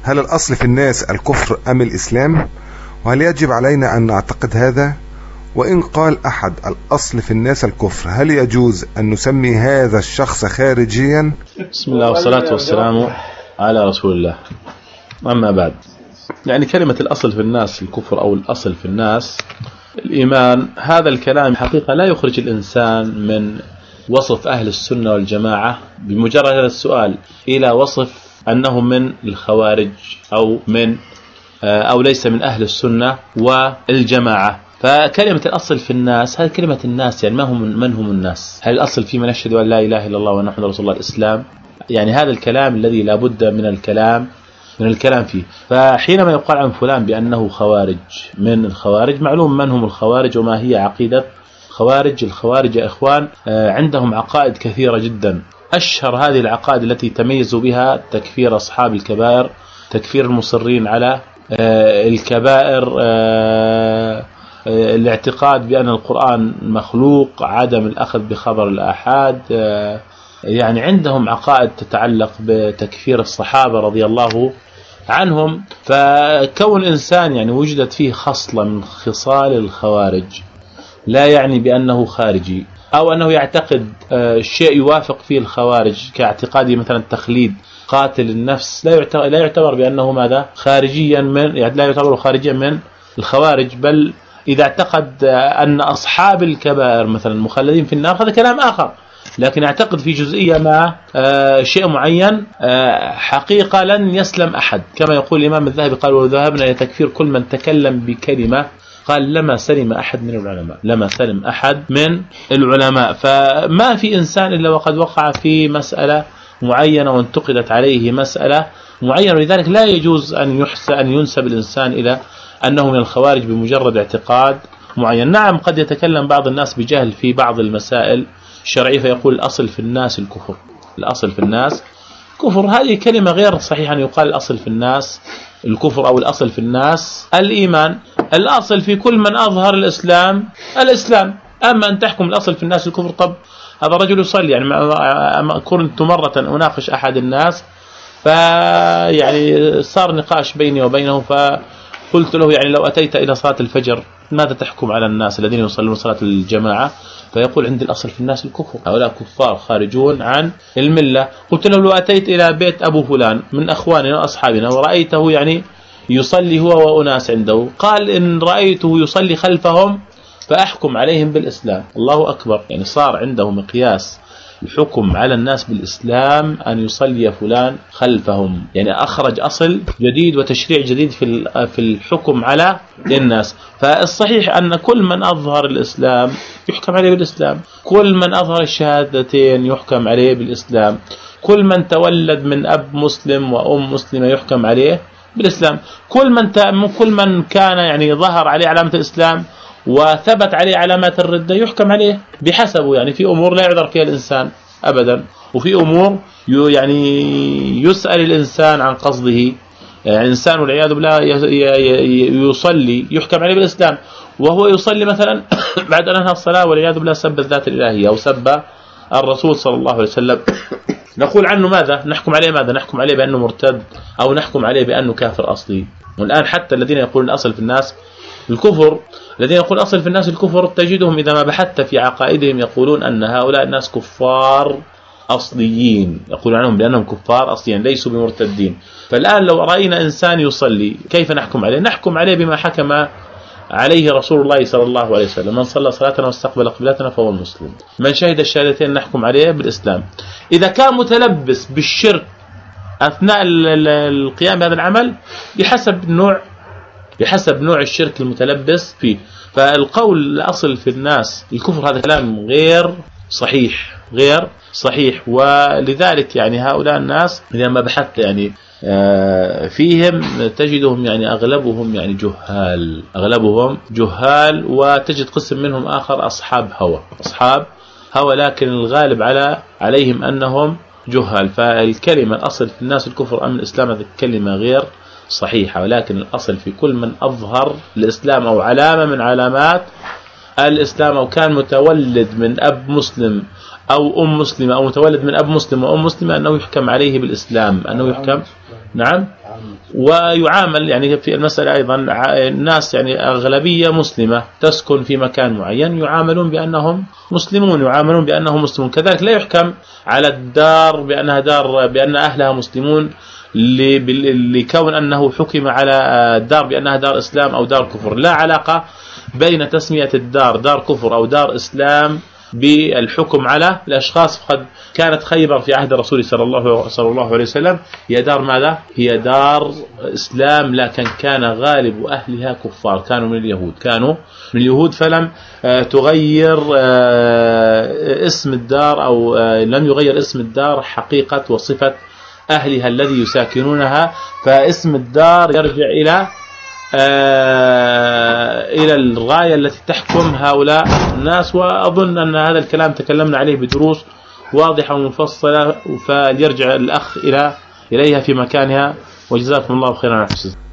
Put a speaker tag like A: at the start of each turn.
A: هل الأصل في الناس الكفر أم الإسلام؟ وهل يجب علينا أن نعتقد هذا؟ وإن قال أحد الأصل في الناس الكفر، هل يجوز أن نسمي هذا الشخص خارجيا؟
B: بسم الله والصلاة والسلام على رسول الله. أما بعد، يعني كلمة الأصل في الناس الكفر أو الأصل في الناس الإيمان، هذا الكلام حقيقة لا يخرج الإنسان من وصف أهل السنة والجماعة بمجرد هذا السؤال إلى وصف أنه من الخوارج أو ليس من أهل السنة والجماعة. فكلمة الأصل في الناس، هذه كلمة الناس، يعني من هم الناس؟ هل الأصل في من يشهد أن لا إله إلا الله وأن محمد رسول الله الإسلام؟ يعني هذا الكلام الذي لا بد من الكلام فيه. فحينما يقال عن فلان بأنه خوارج من الخوارج، معلوم من هم الخوارج وما هي عقيدة الخوارج يا إخوان. عندهم عقائد كثيرة جدا. أشهر هذه العقائد التي تميزوا بها تكفير أصحاب الكبائر، تكفير المصرين على الكبائر، الاعتقاد بأن القرآن مخلوق، عدم الأخذ بخبر الآحاد. يعني عندهم عقائد تتعلق بتكفير الصحابة رضي الله عنهم. فكون إنسان يعني وجدت فيه خصلة من خصال الخوارج لا يعني بأنه خارجي، أو أنه يعتقد شيء يوافق فيه الخوارج كاعتقادي مثلا تخليد قاتل النفس، لا يعتبر بأنه ماذا؟ خارجيا من، يعني لا يعتبر خارجيا من الخوارج. بل إذا اعتقد أن أصحاب الكبائر مثلا مخلدين في النار، هذا كلام آخر. لكن اعتقد في جزئية ما شيء معين، حقيقة لن يسلم أحد. كما يقول الإمام الذهبي قال: وذهبنا إلى تكفير كل من تكلم بكلمة، قال لما سلم أحد من العلماء. فما في إنسان إلا وقد وقع في مسألة معينة وانتقدت عليه مسألة معينة، ولذلك لا يجوز أن ينسب الإنسان إلى أنه من الخوارج بمجرد اعتقاد معين. نعم، قد يتكلم بعض الناس بجهل في بعض المسائل الشرعية فيقول الأصل في الناس الكفر، الأصل في الناس كفر. هذه كلمة غير صحيحة أن يقال الأصل في الناس الكفر أو الأصل في الناس الإيمان. الأصل في كل من أظهر الإسلام. أما أن تحكم الأصل في الناس الكفر، طب هذا رجل يصلي. يعني كنت مرة أناقش أحد الناس، فيعني صار نقاش بيني وبينه، فقلت له يعني لو أتيت إلى صلاة الفجر ماذا تحكم على الناس الذين يصلون صلاة الجماعة؟ فيقول عندي الأصل في الناس الكفر، هؤلاء كفار خارجون عن الملة. قلت له لو أتيت إلى بيت أبو فلان من أخواننا وأصحابنا ورأيته يعني يصلي هو وأناس عنده، قال إن رأيته يصلي خلفهم فأحكم عليهم بالإسلام. الله أكبر. يعني صار عنده مقياس الحكم على الناس بالإسلام أن يصلي فلان خلفهم، يعني أخرج أصل جديد وتشريع جديد في الحكم على الناس. فالصحيح أن كل من أظهر الإسلام يحكم عليه بالإسلام، كل من أظهر الشهادتين يحكم عليه بالإسلام، كل من تولد من أب مسلم وأم مسلمة يحكم عليه بالإسلام، كل من كان يعني ظهر عليه علامة الإسلام وثبت عليه علامات الردة يحكم عليه بحسبه. يعني في أمور لا يعذر فيها الإنسان أبدا، وفي أمور يعني يسأل الإنسان عن قصده. يعني إنسان والعياذ بالله يصلي يحكم عليه بالإسلام، وهو يصلي مثلا بعد أن انهى الصلاة والعياذ بالله سب الذات الإلهية أو سب الرسول صلى الله عليه وسلم، نقول عنه ماذا؟ نحكم عليه ماذا؟ نحكم عليه بأنه مرتد أو نحكم عليه بأنه كافر أصلي. والآن حتى الذين يقولون الأصل في الناس الكفر، الذين يقول أصل في الناس الكفر، تجدهم إذا ما بحثت في عقائدهم يقولون أن هؤلاء الناس كفار أصليين، يقولون عنهم بأنهم كفار أصليين ليسوا بمرتدين. فالآن لو رأينا إنسان يصلي كيف نحكم عليه؟ نحكم عليه بما حكم عليه رسول الله صلى الله عليه وسلم: من صلى صلاتنا واستقبل قبلتنا فهو المسلم. من شهد الشهادتين نحكم عليه بالإسلام. إذا كان متلبس بالشرك أثناء القيام بهذا العمل بحسب نوع الشرك المتلبس فيه. فالقول الأصل في الناس الكفر هذا كلام غير صحيح. ولذلك يعني هؤلاء الناس إذا ما بحثت يعني فيهم تجدهم يعني أغلبهم يعني جهال، وتجد قسم منهم آخر أصحاب هوى، لكن الغالب عليهم أنهم جهال. فالكلمة الأصل في الناس الكفر أم الإسلام هذه الكلمة غير صحيحة، ولكن الأصل في كل من أظهر الإسلام أو علامة من علامات الإسلام أو كان متولد من أب مسلم أو أم مسلمة أو متولد من أب مسلم وأم مسلمة أنه يحكم عليه بالإسلام، أنه يحكم نعم. ويعامل يعني في المسألة أيضا الناس يعني أغلبية مسلمة تسكن في مكان معين يعاملون بأنهم مسلمون، يعاملون بأنهم مسلمون. كذلك لا يحكم على الدار بأنها دار بأن أهلها مسلمون لكون أنه حكم على الدار بأنها دار إسلام أو دار كفر. لا علاقة بين تسمية الدار دار كفر أو دار إسلام بالحكم على الأشخاص. فقد كانت خيبر في عهد الرسول صلى الله عليه وسلم هي دار ماذا؟ هي دار إسلام، لكن كان غالب أهلها كفار، كانوا من اليهود فلم تغير اسم الدار أو لم يغير اسم الدار حقيقة وصفة أهلها الذي يساكنونها، فاسم الدار يرجع إلى الغاية التي تحكم هؤلاء الناس. وأظن أن هذا الكلام تكلمنا عليه بدروس واضحة ومفصلة، فليرجع الأخ إليها في مكانها. وجزاكم الله خيرا على حسن